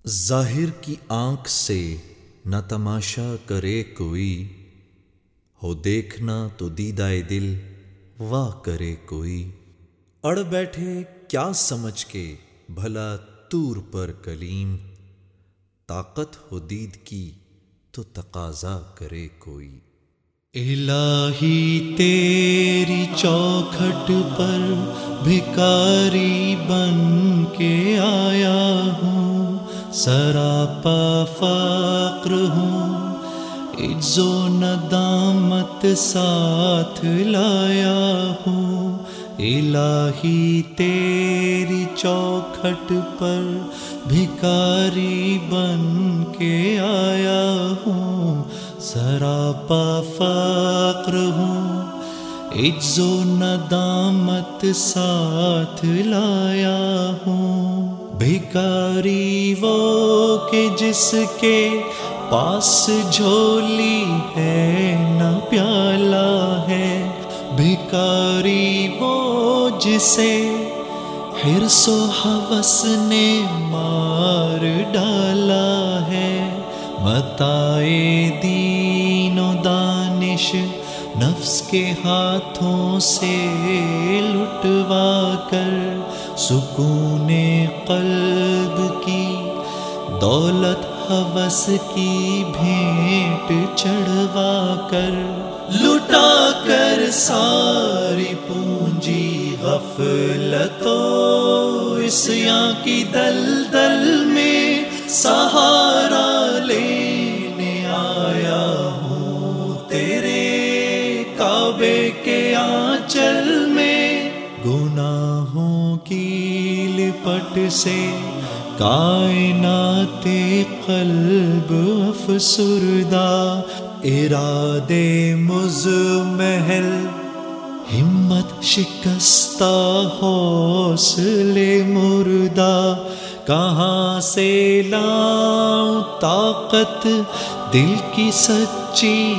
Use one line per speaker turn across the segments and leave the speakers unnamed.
ظاہر کی آنکھ سے نہ تماشا کرے کوئی، ہو دیکھنا تو دیدائے دل واہ کرے کوئی۔ اڑ بیٹھے کیا سمجھ کے بھلا طور پر کلیم، طاقت ہو دید کی تو تقاضا کرے کوئی۔
الہی تیری چوکھٹ پر بھکاری بن کے آیا ہوں، سراپا فقر ہوں، عجز و ندامت ساتھ لایا ہوں۔ الہی تیری چوکھٹ پر بھکاری بن کے آیا ہوں، سراپا فقر ہوں، عجز و ندامت ساتھ لایا ہوں۔ بھکاری وہ کہ جس کے پاس جھولی ہے نہ پیالہ ہے، بھکاری وہ جسے حرص و ہوس نے مار ڈالا ہے۔ متاع دین و دانش نفس کے ہاتھوں سے لٹوا کر، سکون قلب کی دولت ہوس کی بھینٹ چڑھوا کر، لٹا کر ساری پونجی غفلت و عصیاں کی دلدل میں سہارا لینے آیا ہوں تیرے کعبے کے آنچل میں۔ گناہوں کی لپٹ سے کائنات قلب افسردہ، ارادے مزمحل ہمت شکستہ حوصلے مردہ، کہاں سے لاؤں طاقت دل کی سچی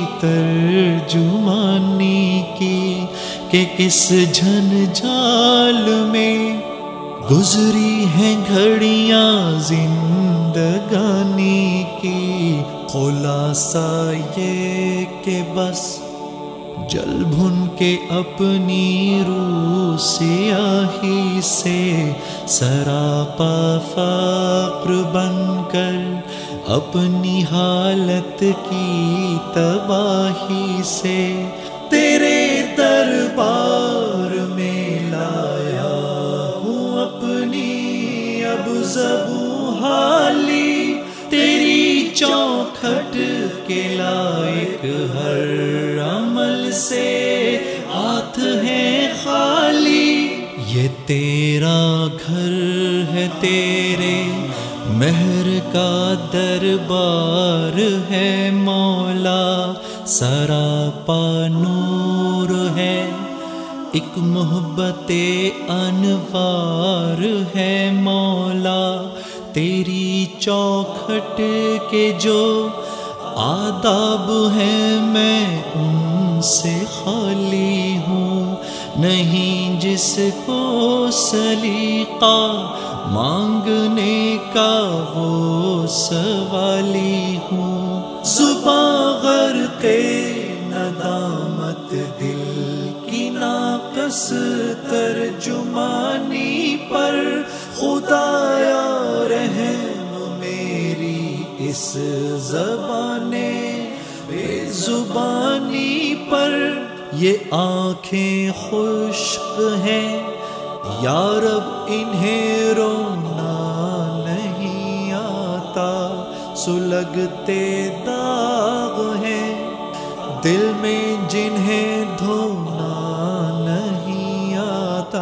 ترجمانی کی، کہ کس جھنجھال میں گزری ہیں گھڑیاں زندگانی کی۔ خلاصہ یہ کہ بس جل بھن کے اپنی روح سیاہی سے، سراپا فقر بن کر اپنی حالت کی تباہی سے، تیرے دربار میں لایا ہوں اپنی اب زبوں حالی، تیری چوکھٹ کے لائق ہر عمل سے ہاتھ ہیں خالی۔ یہ تیرا گھر ہے، تیرے مہر کا دربار ہے مولا، سراپا نور ہے، ایک محبت انوار ہے مولا۔ تیری چوکھٹ کے جو آداب ہیں میں ان سے خالی ہوں، نہیں جس کو سلیقہ مانگنے کا وہ سوالی ہوں۔ زباں غرق ندامت دل کی ناقص ترجمانی پر، خدایا رحم میری اس زبان بے زبانی پر۔ یہ آنکھیں خشک ہیں یا رب انہیں رونا نہیں آتا، سلگتے داغ ہیں دل میں جنہیں دھونا نہیں آتا۔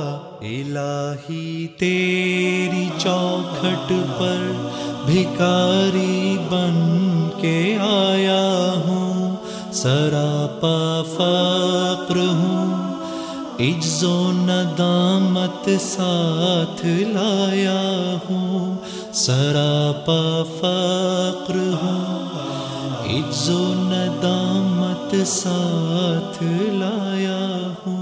الہی تیری چوکھٹ پر بھکاری بن کے آیا ہوں، سراپا فقر ہوں، عجز و ندامت ساتھ لایا ہوں، سراپا فقر ہوں، عجز و ندامت ساتھ لایا ہوں۔